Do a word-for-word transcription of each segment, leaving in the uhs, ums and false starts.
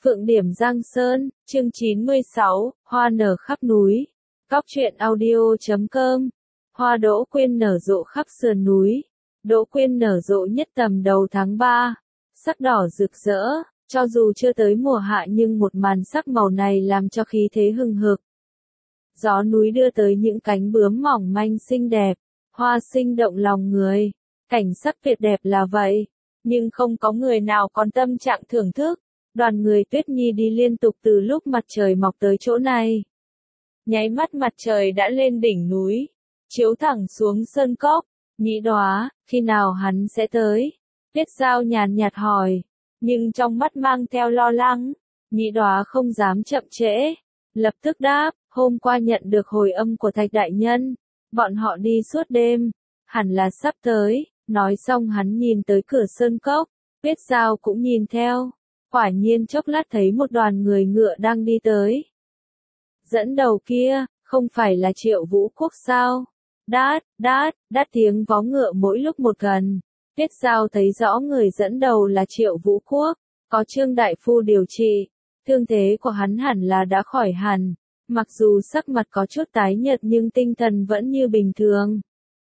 Phượng Điểm Giang Sơn, chương chín mươi sáu, Hoa nở khắp núi. Cóc truyện audio chấm com. Hoa đỗ quyên nở rộ khắp sườn núi. Đỗ quyên nở rộ nhất tầm đầu tháng ba. Sắc đỏ rực rỡ, cho dù chưa tới mùa hạ nhưng một màn sắc màu này làm cho khí thế hừng hực. Gió núi đưa tới những cánh bướm mỏng manh xinh đẹp, hoa sinh động lòng người. Cảnh sắc tuyệt đẹp là vậy, nhưng không có người nào còn tâm trạng thưởng thức. Đoàn người Tuyết Nhi đi liên tục từ lúc mặt trời mọc tới chỗ này. Nháy mắt mặt trời đã lên đỉnh núi, chiếu thẳng xuống sơn cốc. Nhĩ Đóa, khi nào hắn sẽ tới? Tuyết Giao nhàn nhạt hỏi, nhưng trong mắt mang theo lo lắng. Nhĩ Đóa không dám chậm trễ, lập tức đáp, hôm qua nhận được hồi âm của Thạch đại nhân, bọn họ đi suốt đêm, hẳn là sắp tới. Nói xong hắn nhìn tới cửa sơn cốc, Tuyết Giao cũng nhìn theo. Quả nhiên chốc lát thấy một đoàn người ngựa đang đi tới. Dẫn đầu kia, không phải là Triệu Vũ Quốc sao? Đát, đát, đát tiếng vó ngựa mỗi lúc một gần. Tuyết Giao thấy rõ người dẫn đầu là Triệu Vũ Quốc, có Trương đại phu điều trị. Thương thế của hắn hẳn là đã khỏi hẳn, mặc dù sắc mặt có chút tái nhợt nhưng tinh thần vẫn như bình thường.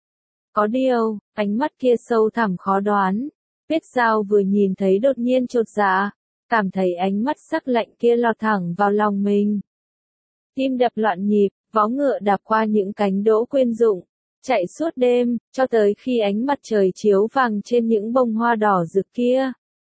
Có điều, ánh mắt kia sâu thẳm khó đoán. Tuyết Giao vừa nhìn thấy đột nhiên chột dạ, cảm thấy ánh mắt sắc lạnh kia lọt thẳng vào lòng mình. Tim đập loạn nhịp, vó ngựa đạp qua những cánh đỗ quyên rụng, chạy suốt đêm, cho tới khi ánh mặt trời chiếu vàng trên những bông hoa đỏ rực kia.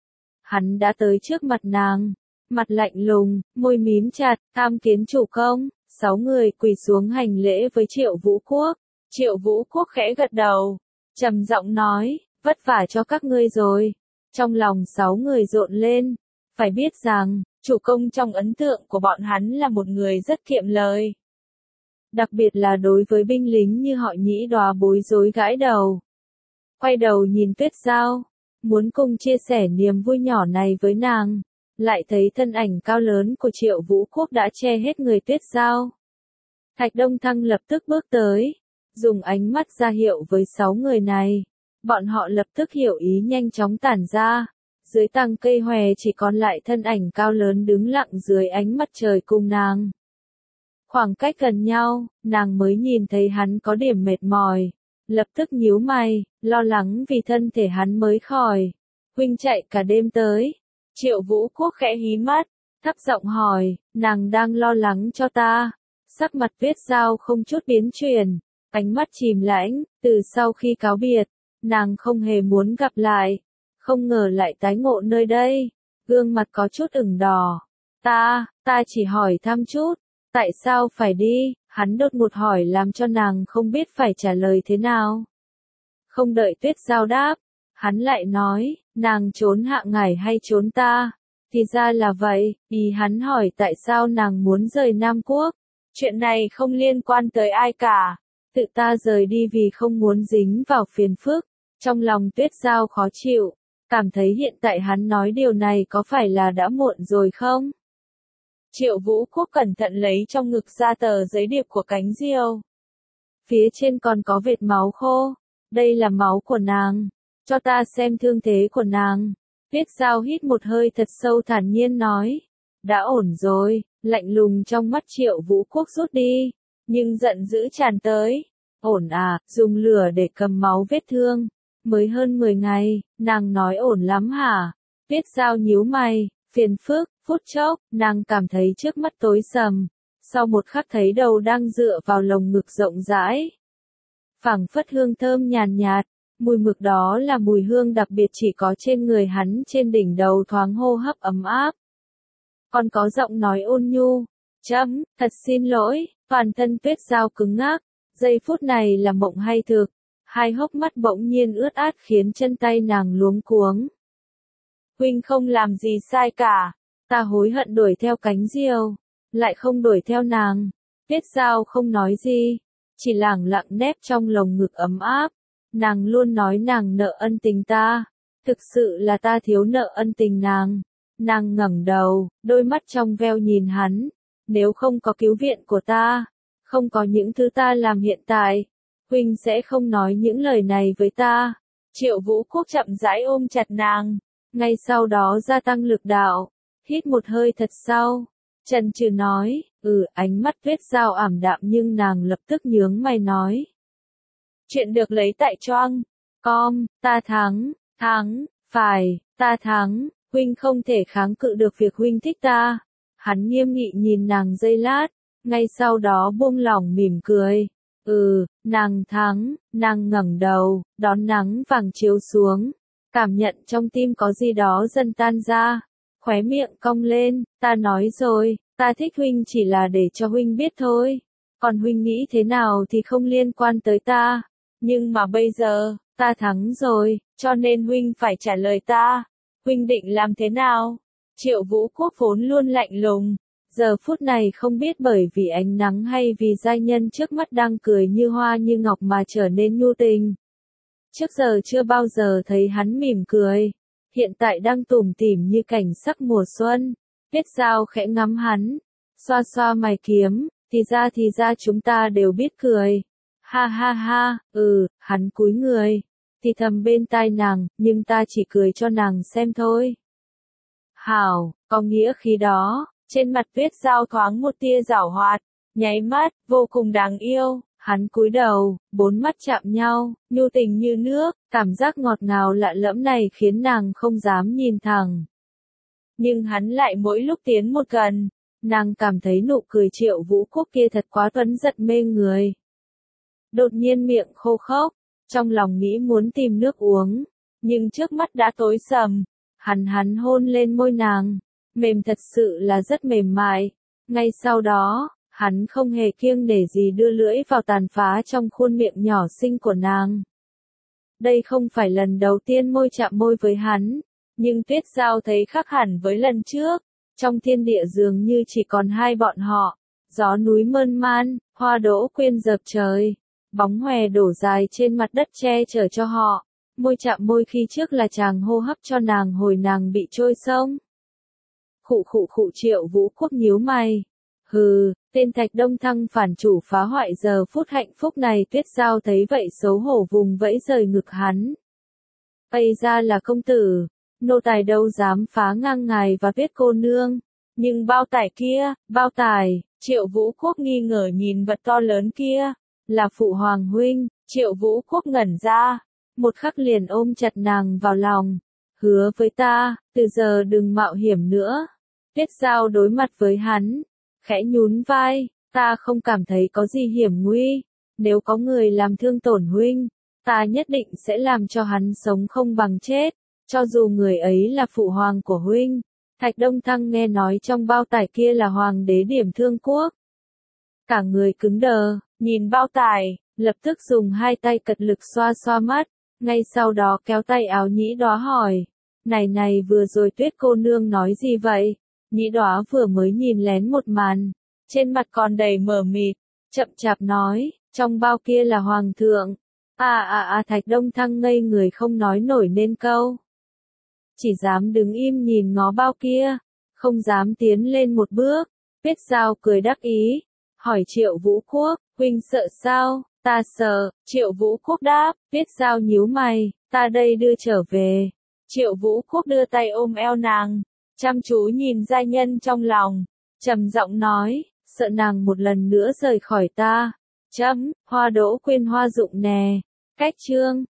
Hắn đã tới trước mặt nàng, mặt lạnh lùng, môi mím chặt, tham kiến chủ công. Sáu người quỳ xuống hành lễ với Triệu Vũ Quốc. Triệu Vũ Quốc khẽ gật đầu, trầm giọng nói, vất vả cho các ngươi rồi. Trong lòng sáu người rộn lên. Phải biết rằng, chủ công trong ấn tượng của bọn hắn là một người rất kiệm lời. Đặc biệt là đối với binh lính như họ Nhĩ Đóa bối rối gãi đầu. Quay đầu nhìn Tuyết Giao, muốn cùng chia sẻ niềm vui nhỏ này với nàng, lại thấy thân ảnh cao lớn của Triệu Vũ Quốc đã che hết người Tuyết Giao. Thạch Đông Thăng lập tức bước tới, dùng ánh mắt ra hiệu với sáu người này. Bọn họ lập tức hiểu ý nhanh chóng tản ra. Dưới tàng cây hòe chỉ còn lại thân ảnh cao lớn đứng lặng dưới ánh mặt trời cùng nàng. Khoảng cách gần nhau, nàng mới nhìn thấy hắn có điểm mệt mỏi. Lập tức nhíu mày, lo lắng vì thân thể hắn mới khỏi. Huynh chạy cả đêm tới. Triệu Vũ Quốc khẽ hí mắt, thấp giọng hỏi, nàng đang lo lắng cho ta. Sắc mặt Tuyết Giao không chút biến chuyển, ánh mắt chìm lãnh, từ sau khi cáo biệt, nàng không hề muốn gặp lại. Không ngờ lại tái ngộ nơi đây, gương mặt có chút ửng đỏ. Ta, ta chỉ hỏi thăm chút, tại sao phải đi? Hắn đột ngột hỏi làm cho nàng không biết phải trả lời thế nào. Không đợi Tuyết Giao đáp, hắn lại nói, nàng trốn hạ ngải hay trốn ta? Thì ra là vậy, ý hắn hỏi tại sao nàng muốn rời Nam Quốc. Chuyện này không liên quan tới ai cả, tự ta rời đi vì không muốn dính vào phiền phức. Trong lòng Tuyết Giao khó chịu. Cảm thấy hiện tại hắn nói điều này có phải là đã muộn rồi không? Triệu Vũ Quốc cẩn thận lấy trong ngực ra tờ giấy điệp của cánh diều. Phía trên còn có vệt máu khô. Đây là máu của nàng. Cho ta xem thương thế của nàng. Tuyết Giao hít một hơi thật sâu thản nhiên nói. Đã ổn rồi. Lạnh lùng trong mắt Triệu Vũ Quốc rút đi. Nhưng giận dữ tràn tới. Ổn à, dùng lửa để cầm máu vết thương. Mới hơn mười ngày, nàng nói ổn lắm hả? Tuyết Giao nhíu mày, phiền phức, phút chốc, nàng cảm thấy trước mắt tối sầm. Sau một khắc thấy đầu đang dựa vào lồng ngực rộng rãi. Phảng phất hương thơm nhàn nhạt, mùi mực đó là mùi hương đặc biệt chỉ có trên người hắn, trên đỉnh đầu thoáng hô hấp ấm áp. Còn có giọng nói ôn nhu, chấm, thật xin lỗi, toàn thân Tuyết Giao cứng ngắc, giây phút này là mộng hay thực. Hai hốc mắt bỗng nhiên ướt át khiến chân tay nàng luống cuống. Huynh không làm gì sai cả, ta hối hận đuổi theo cánh diều, lại không đuổi theo nàng. Tuyết Giao không nói gì, chỉ lẳng lặng nép trong lồng ngực ấm áp. Nàng luôn nói nàng nợ ân tình ta, thực sự là ta thiếu nợ ân tình nàng. Nàng ngẩng đầu, đôi mắt trong veo nhìn hắn, nếu không có cứu viện của ta, không có những thứ ta làm hiện tại, huynh sẽ không nói những lời này với ta. Triệu Vũ Quốc chậm rãi ôm chặt nàng, ngay sau đó gia tăng lực đạo, hít một hơi thật sâu, chần chừ nói, ừ, ánh mắt Tuyết Giao ảm đạm nhưng nàng lập tức nhướng mày nói. Chuyện được lấy tại choang com, ta thắng, thắng, phải, ta thắng, huynh không thể kháng cự được việc huynh thích ta. Hắn nghiêm nghị nhìn nàng giây lát, ngay sau đó buông lỏng mỉm cười. Ừ, nàng thắng, nàng ngẩng đầu, đón nắng vàng chiếu xuống, cảm nhận trong tim có gì đó dần tan ra, khóe miệng cong lên, ta nói rồi, ta thích huynh chỉ là để cho huynh biết thôi, còn huynh nghĩ thế nào thì không liên quan tới ta, nhưng mà bây giờ, ta thắng rồi, cho nên huynh phải trả lời ta, huynh định làm thế nào? Triệu Vũ Quốc vốn luôn lạnh lùng, giờ phút này không biết bởi vì ánh nắng hay vì giai nhân trước mắt đang cười như hoa như ngọc mà trở nên nhu tình. Trước giờ chưa bao giờ thấy hắn mỉm cười, hiện tại đang tủm tỉm như cảnh sắc mùa xuân. Tuyết Giao khẽ ngắm hắn, xoa xoa mày kiếm, thì ra thì ra chúng ta đều biết cười. Ha ha ha, ừ, hắn cúi người, thì thầm bên tai nàng, nhưng ta chỉ cười cho nàng xem thôi. Hảo, có nghĩa khi đó, trên mặt Tuyết Giao thoáng một tia giảo hoạt, nháy mắt, vô cùng đáng yêu, hắn cúi đầu, bốn mắt chạm nhau, nhu tình như nước, cảm giác ngọt ngào lạ lẫm này khiến nàng không dám nhìn thẳng. Nhưng hắn lại mỗi lúc tiến một gần, nàng cảm thấy nụ cười Triệu Vũ Quốc kia thật quá tuấn giật mê người. Đột nhiên miệng khô khốc, trong lòng nghĩ muốn tìm nước uống, nhưng trước mắt đã tối sầm, hắn hắn hôn lên môi nàng, mềm thật sự là rất mềm mại, ngay sau đó, hắn không hề kiêng nể gì đưa lưỡi vào tàn phá trong khuôn miệng nhỏ xinh của nàng. Đây không phải lần đầu tiên môi chạm môi với hắn, nhưng Tuyết Giao thấy khác hẳn với lần trước, trong thiên địa dường như chỉ còn hai bọn họ, gió núi mơn man, hoa đỗ quyên dợp trời, bóng hòe đổ dài trên mặt đất che chở cho họ, môi chạm môi khi trước là chàng hô hấp cho nàng hồi nàng bị trôi sông. Khụ khụ khụ Triệu Vũ Quốc nhíu mày. Hừ, tên Thạch Đông Thăng phản chủ phá hoại giờ phút hạnh phúc này. Tuyết Giao thấy vậy xấu hổ vùng vẫy rời ngực hắn. Ây ra là công tử, nô tài đâu dám phá ngang ngài và Tuyết cô nương. Nhưng bao tải kia, bao tải, Triệu Vũ Quốc nghi ngờ nhìn vật to lớn kia, là phụ hoàng huynh. Triệu Vũ Quốc ngẩn ra, một khắc liền ôm chặt nàng vào lòng. Hứa với ta, từ giờ đừng mạo hiểm nữa. Tuyết Giao đối mặt với hắn, khẽ nhún vai, ta không cảm thấy có gì hiểm nguy, nếu có người làm thương tổn huynh, ta nhất định sẽ làm cho hắn sống không bằng chết, cho dù người ấy là phụ hoàng của huynh. Thạch Đông Thăng nghe nói trong bao tải kia là hoàng đế Điểm Thương Quốc. Cả người cứng đờ, nhìn bao tải, lập tức dùng hai tay cật lực xoa xoa mắt, ngay sau đó kéo tay áo Nhĩ Đóa hỏi, này này vừa rồi Tuyết cô nương nói gì vậy? Nhĩ Đóa vừa mới nhìn lén một màn, trên mặt còn đầy mờ mịt, chậm chạp nói, trong bao kia là hoàng thượng. À à à Thạch Đông Thăng ngây người không nói nổi nên câu. Chỉ dám đứng im nhìn ngó bao kia, không dám tiến lên một bước. Tuyết Giao cười đắc ý, hỏi Triệu Vũ Quốc, huynh sợ sao? Ta sợ. Triệu Vũ Quốc đáp. Tuyết Giao nhíu mày, ta đây đưa trở về. Triệu Vũ Quốc đưa tay ôm eo nàng, chăm chú nhìn giai nhân trong lòng, trầm giọng nói, sợ nàng một lần nữa rời khỏi ta. Chấm, hoa đỗ quyên hoa dụng nè. Cách chương